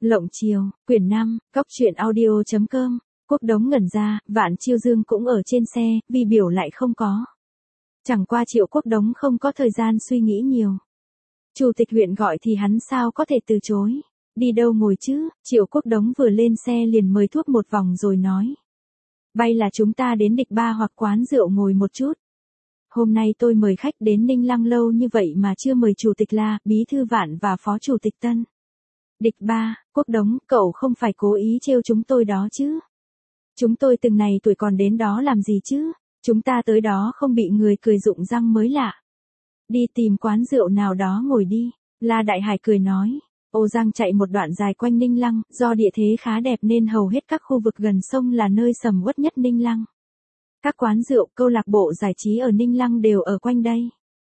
Lộng Chiều, quyển 5, Cóc truyện audio.com, Quốc Đống ngẩn ra, Vạn Chiêu Dương cũng ở trên xe, Vi biểu lại không có. Chẳng qua Triệu Quốc Đống không có thời gian suy nghĩ nhiều. Chủ tịch huyện gọi thì hắn sao có thể từ chối. Đi đâu ngồi chứ, Triệu Quốc Đống vừa lên xe liền mời thuốc một vòng rồi nói. Bay là chúng ta đến Địch Ba hoặc quán rượu ngồi một chút. Hôm nay tôi mời khách đến Ninh Lăng lâu như vậy mà chưa mời Chủ tịch La, Bí thư Vạn và Phó Chủ tịch Tân. Địch Ba, Quốc Đống, cậu không phải cố ý trêu chúng tôi đó chứ. Chúng tôi từng này tuổi còn đến đó làm gì chứ, chúng ta tới đó không bị người cười rụng răng mới lạ. Đi tìm quán rượu nào đó ngồi đi, La Đại Hải cười nói. Ô Giang chạy một đoạn dài quanh Ninh Lăng, do địa thế khá đẹp nên hầu hết các khu vực gần sông là nơi sầm uất nhất Ninh Lăng. Các quán rượu, câu lạc bộ giải trí ở Ninh Lăng đều ở quanh đây.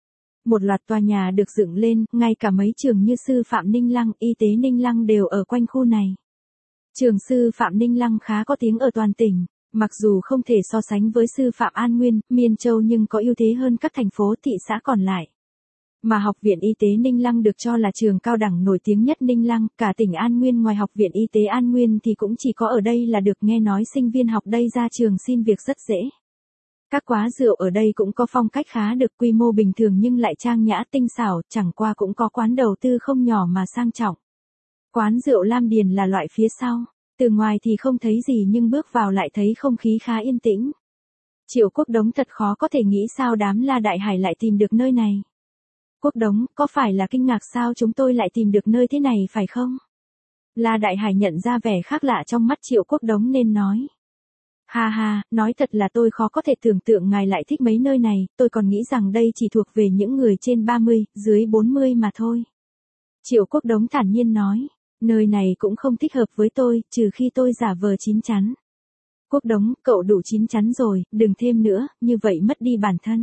Một loạt tòa nhà được dựng lên, ngay cả mấy trường như Sư phạm Ninh Lăng, Y tế Ninh Lăng đều ở quanh khu này. Trường Sư phạm Ninh Lăng khá có tiếng ở toàn tỉnh, mặc dù không thể so sánh với Sư phạm An Nguyên, Miên Châu nhưng có ưu thế hơn các thành phố thị xã còn lại. Mà Học viện Y tế Ninh Lăng được cho là trường cao đẳng nổi tiếng nhất Ninh Lăng, cả tỉnh An Nguyên ngoài Học viện Y tế An Nguyên thì cũng chỉ có ở đây là được, nghe nói sinh viên học đây ra trường xin việc rất dễ. Các quán rượu ở đây cũng có phong cách khá được, quy mô bình thường nhưng lại trang nhã tinh xảo, chẳng qua cũng có quán đầu tư không nhỏ mà sang trọng. Quán rượu Lam Điền là loại phía sau, từ ngoài thì không thấy gì nhưng bước vào lại thấy không khí khá yên tĩnh. Triệu Quốc Đống thật khó có thể nghĩ sao đám La Đại Hải lại tìm được nơi này. Quốc Đống, có phải là kinh ngạc sao chúng tôi lại tìm được nơi thế này phải không? La Đại Hải nhận ra vẻ khác lạ trong mắt Triệu Quốc Đống nên nói. Ha ha, nói thật là tôi khó có thể tưởng tượng ngài lại thích mấy nơi này, tôi còn nghĩ rằng đây chỉ thuộc về những người trên 30, dưới 40 mà thôi. Triệu Quốc Đống thản nhiên nói, nơi này cũng không thích hợp với tôi, trừ khi tôi giả vờ chín chắn. Quốc Đống, cậu đủ chín chắn rồi, đừng thêm nữa, như vậy mất đi bản thân.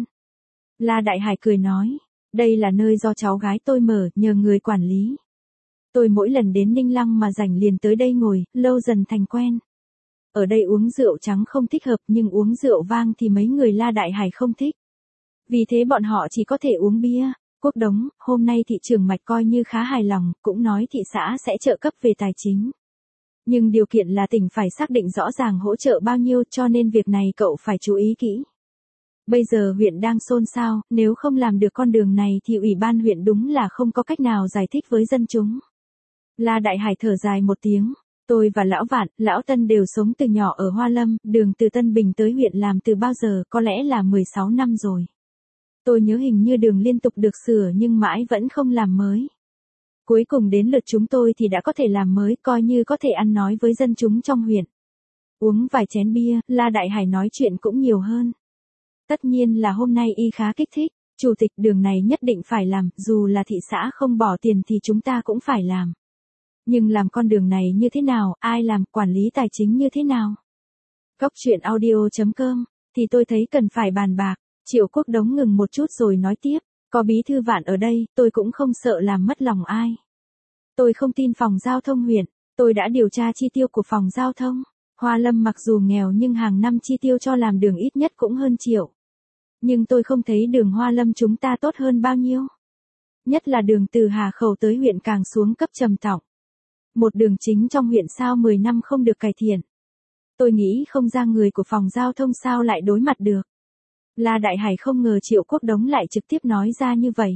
La Đại Hải cười nói, đây là nơi do cháu gái tôi mở, nhờ người quản lý. Tôi mỗi lần đến Ninh Lăng mà rảnh liền tới đây ngồi, lâu dần thành quen. Ở đây uống rượu trắng không thích hợp nhưng uống rượu vang thì mấy người La Đại Hải không thích. Vì thế bọn họ chỉ có thể uống bia. Quốc Đống, hôm nay thị trưởng Mạch coi như khá hài lòng, cũng nói thị xã sẽ trợ cấp về tài chính. Nhưng điều kiện là tỉnh phải xác định rõ ràng hỗ trợ bao nhiêu, cho nên việc này cậu phải chú ý kỹ. Bây giờ huyện đang xôn xao, nếu không làm được con đường này thì ủy ban huyện đúng là không có cách nào giải thích với dân chúng. La Đại Hải thở dài một tiếng. Tôi và Lão Vạn, Lão Tân đều sống từ nhỏ ở Hoa Lâm, đường từ Tân Bình tới huyện làm từ bao giờ, có lẽ là 16 năm rồi. Tôi nhớ hình như đường liên tục được sửa nhưng mãi vẫn không làm mới. Cuối cùng đến lượt chúng tôi thì đã có thể làm mới, coi như có thể ăn nói với dân chúng trong huyện. Uống vài chén bia, La Đại Hải nói chuyện cũng nhiều hơn. Tất nhiên là hôm nay y khá kích thích, chủ tịch đường này nhất định phải làm, dù là thị xã không bỏ tiền thì chúng ta cũng phải làm. Nhưng làm con đường này như thế nào, ai làm, quản lý tài chính như thế nào? Cóc truyện audio.com, thì tôi thấy cần phải bàn bạc. Triệu Quốc Đống ngừng một chút rồi nói tiếp, có Bí thư Vạn ở đây, tôi cũng không sợ làm mất lòng ai. Tôi không tin phòng giao thông huyện, tôi đã điều tra chi tiêu của phòng giao thông. Hoa Lâm mặc dù nghèo nhưng hàng năm chi tiêu cho làm đường ít nhất cũng hơn triệu. Nhưng tôi không thấy đường Hoa Lâm chúng ta tốt hơn bao nhiêu. Nhất là đường từ Hà Khẩu tới huyện càng xuống cấp trầm trọng. Một đường chính trong huyện sao 10 năm không được cải thiện. Tôi nghĩ không ra người của phòng giao thông sao lại đối mặt được. La Đại Hải không ngờ Triệu Quốc Đống lại trực tiếp nói ra như vậy.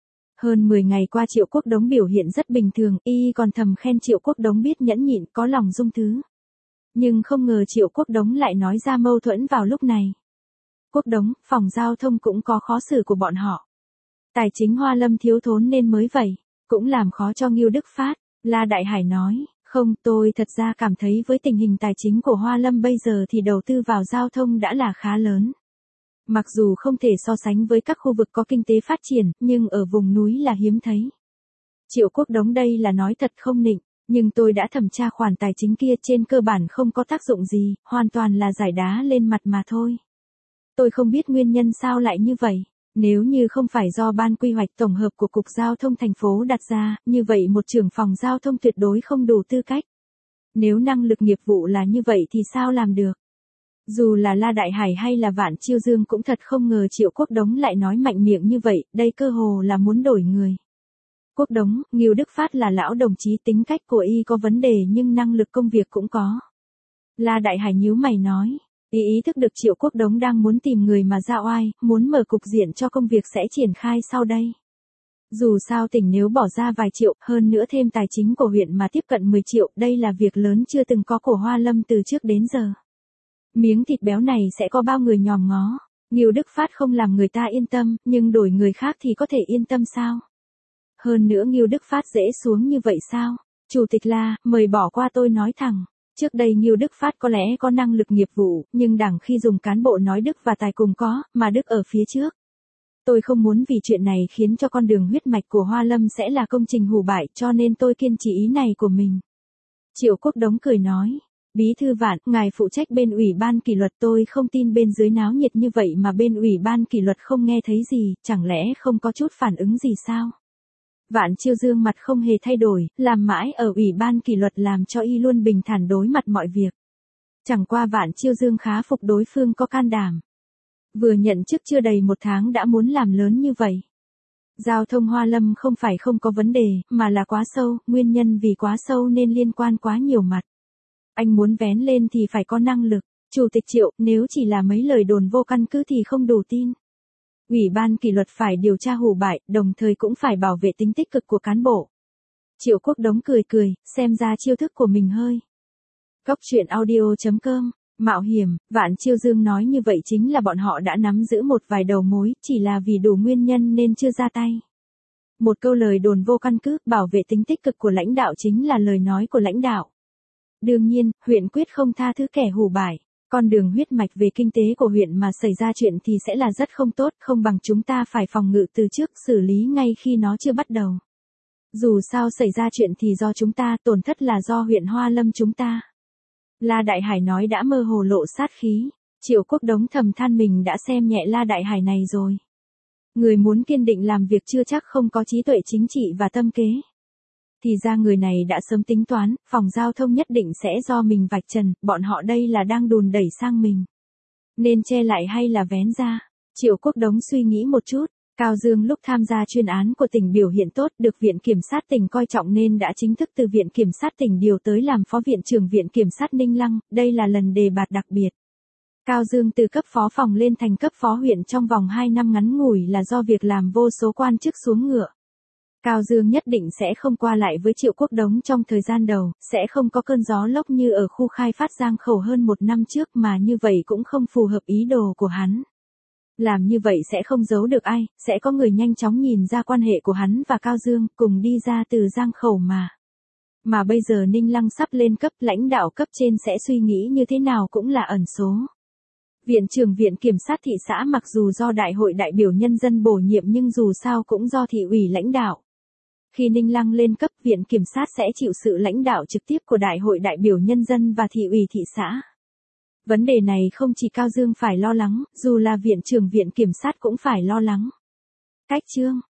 Hơn 10 ngày qua Triệu Quốc Đống biểu hiện rất bình thường, y còn thầm khen Triệu Quốc Đống biết nhẫn nhịn, có lòng dung thứ. Nhưng không ngờ Triệu Quốc Đống lại nói ra mâu thuẫn vào lúc này. Quốc Đống, phòng giao thông cũng có khó xử của bọn họ. Tài chính Hoa Lâm thiếu thốn nên mới vậy, cũng làm khó cho Ngưu Đức Phát. La Đại Hải nói, không, tôi thật ra cảm thấy với tình hình tài chính của Hoa Lâm bây giờ thì đầu tư vào giao thông đã là khá lớn. Mặc dù không thể so sánh với các khu vực có kinh tế phát triển, nhưng ở vùng núi là hiếm thấy. Triệu Quốc Đống đây là nói thật không nịnh, nhưng tôi đã thẩm tra khoản tài chính kia trên cơ bản không có tác dụng gì, hoàn toàn là giải đá lên mặt mà thôi. Tôi không biết nguyên nhân sao lại như vậy. Nếu như không phải do ban quy hoạch tổng hợp của Cục Giao thông thành phố đặt ra, như vậy một trưởng phòng giao thông tuyệt đối không đủ tư cách. Nếu năng lực nghiệp vụ là như vậy thì sao làm được? Dù là La Đại Hải hay là Vạn Chiêu Dương cũng thật không ngờ Triệu Quốc Đống lại nói mạnh miệng như vậy, đây cơ hồ là muốn đổi người. Quốc Đống, Ngưu Đức Phát là lão đồng chí, tính cách của y có vấn đề nhưng năng lực công việc cũng có. La Đại Hải nhíu mày nói. Ý thức được Triệu Quốc Đống đang muốn tìm người mà ra oai, muốn mở cục diện cho công việc sẽ triển khai sau đây. Dù sao tỉnh nếu bỏ ra vài triệu, hơn nữa thêm tài chính của huyện mà tiếp cận 10 triệu, đây là việc lớn chưa từng có của Hoa Lâm từ trước đến giờ. Miếng thịt béo này sẽ có bao người nhòm ngó. Ngưu Đức Phát không làm người ta yên tâm, nhưng đổi người khác thì có thể yên tâm sao? Hơn nữa Ngưu Đức Phát dễ xuống như vậy sao? Chủ tịch La, mời bỏ qua tôi nói thẳng. Trước đây Ngưu Đức Phát có lẽ có năng lực nghiệp vụ, nhưng đằng khi dùng cán bộ nói Đức và tài cùng có, mà Đức ở phía trước. Tôi không muốn vì chuyện này khiến cho con đường huyết mạch của Hoa Lâm sẽ là công trình hủ bại, cho nên tôi kiên trì ý này của mình. Triệu Quốc Đống cười nói. Bí thư Vạn, ngài phụ trách bên ủy ban kỷ luật, tôi không tin bên dưới náo nhiệt như vậy mà bên ủy ban kỷ luật không nghe thấy gì, chẳng lẽ không có chút phản ứng gì sao? Vạn Chiêu Dương mặt không hề thay đổi, làm mãi ở ủy ban kỷ luật làm cho y luôn bình thản đối mặt mọi việc. Chẳng qua Vạn Chiêu Dương khá phục đối phương có can đảm. Vừa nhận chức chưa đầy 1 tháng đã muốn làm lớn như vậy. Giao thông Hoa Lâm không phải không có vấn đề, mà là quá sâu, nguyên nhân vì quá sâu nên liên quan quá nhiều mặt. Anh muốn vén lên thì phải có năng lực. Chủ tịch Triệu, nếu chỉ là mấy lời đồn vô căn cứ thì không đủ tin. Ủy ban kỷ luật phải điều tra hủ bại, đồng thời cũng phải bảo vệ tính tích cực của cán bộ. Triệu Quốc Đống cười cười, xem ra chiêu thức của mình hơi. Góc truyện audio.com, mạo hiểm, Vạn Chiêu Dương nói như vậy chính là bọn họ đã nắm giữ một vài đầu mối, chỉ là vì đủ nguyên nhân nên chưa ra tay. Một câu lời đồn vô căn cứ, bảo vệ tính tích cực của lãnh đạo chính là lời nói của lãnh đạo. Đương nhiên, huyện quyết không tha thứ kẻ hủ bại. Con đường huyết mạch về kinh tế của huyện mà xảy ra chuyện thì sẽ là rất không tốt, không bằng chúng ta phải phòng ngự từ trước, xử lý ngay khi nó chưa bắt đầu. Dù sao xảy ra chuyện thì do chúng ta, tổn thất là do huyện Hoa Lâm chúng ta. La Đại Hải nói đã mơ hồ lộ sát khí. Triệu Quốc Đống thầm than mình đã xem nhẹ La Đại Hải này rồi. Người muốn kiên định làm việc chưa chắc không có trí tuệ chính trị và tâm kế. Thì ra người này đã sớm tính toán, phòng giao thông nhất định sẽ do mình vạch trần, bọn họ đây là đang đùn đẩy sang mình. Nên che lại hay là vén ra? Triệu Quốc Đống suy nghĩ một chút, Cao Dương lúc tham gia chuyên án của tỉnh biểu hiện tốt, được Viện Kiểm sát tỉnh coi trọng nên đã chính thức từ Viện Kiểm sát tỉnh điều tới làm Phó Viện trưởng Viện Kiểm sát Ninh Lăng, đây là lần đề bạt đặc biệt. Cao Dương từ cấp phó phòng lên thành cấp phó huyện trong vòng 2 năm ngắn ngủi là do việc làm vô số quan chức xuống ngựa. Cao Dương nhất định sẽ không qua lại với Triệu Quốc Đống trong thời gian đầu, sẽ không có cơn gió lốc như ở khu khai phát Giang Khẩu hơn 1 năm trước mà như vậy cũng không phù hợp ý đồ của hắn. Làm như vậy sẽ không giấu được ai, sẽ có người nhanh chóng nhìn ra quan hệ của hắn và Cao Dương cùng đi ra từ Giang Khẩu mà. Mà bây giờ Ninh Lăng sắp lên cấp, lãnh đạo cấp trên sẽ suy nghĩ như thế nào cũng là ẩn số. Viện trưởng Viện Kiểm sát thị xã mặc dù do Đại hội đại biểu nhân dân bổ nhiệm nhưng dù sao cũng do thị ủy lãnh đạo. Khi Ninh Lăng lên cấp, Viện Kiểm sát sẽ chịu sự lãnh đạo trực tiếp của Đại hội đại biểu nhân dân và thị ủy thị xã. Vấn đề này không chỉ Cao Dương phải lo lắng, dù là Viện trưởng Viện Kiểm sát cũng phải lo lắng. Cách chương